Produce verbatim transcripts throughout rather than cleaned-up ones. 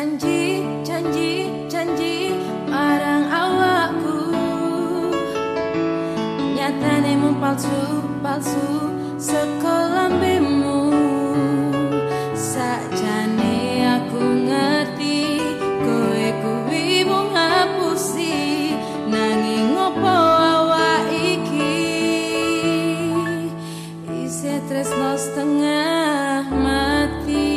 Janji, janji, janji marang awakku, nyatane mung palsu, palsu sekolambemu. Sakjane aku ngerti kowe kuwi mung ngapusi, nanging ngopo awak iki isih tresno setengah mati.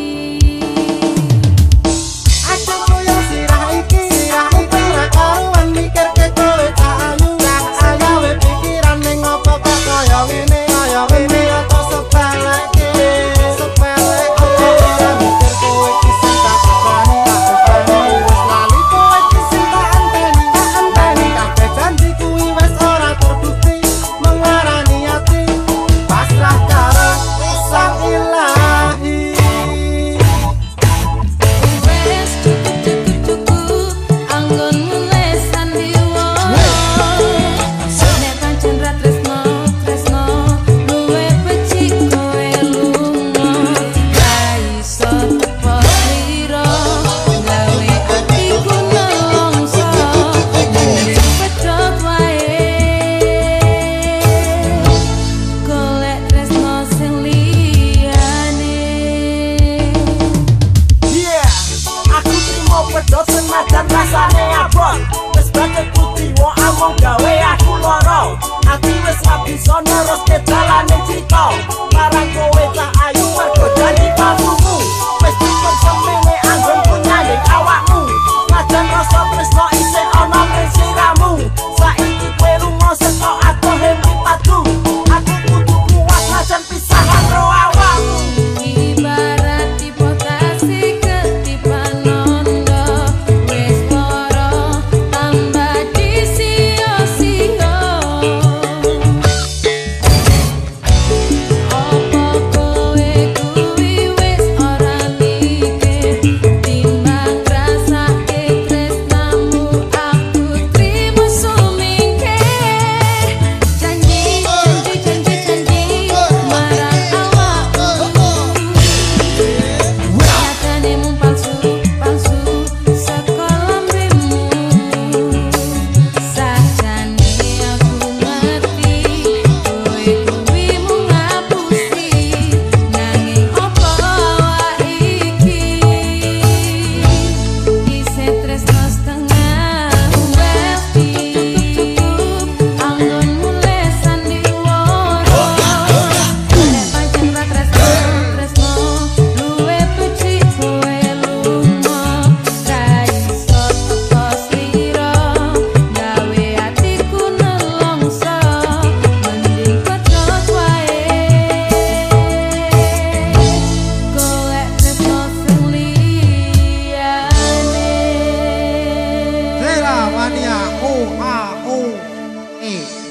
Senajan rasane abot, wis bakal putih wong among gawe aku loro. Ati wis ra bisa neruske dalane cita, marang kowe tak ayu mergo janji palsumu. Wis cukup semene anggonku nyanding awakmu, najan rasa tresno isih ana ning sliramu. Saiki kowe lunga saka atohe mripatku, aku kudu kuat najan pisahan ro awakmu. Ibarat dipotasi ketipan Mania, O A O E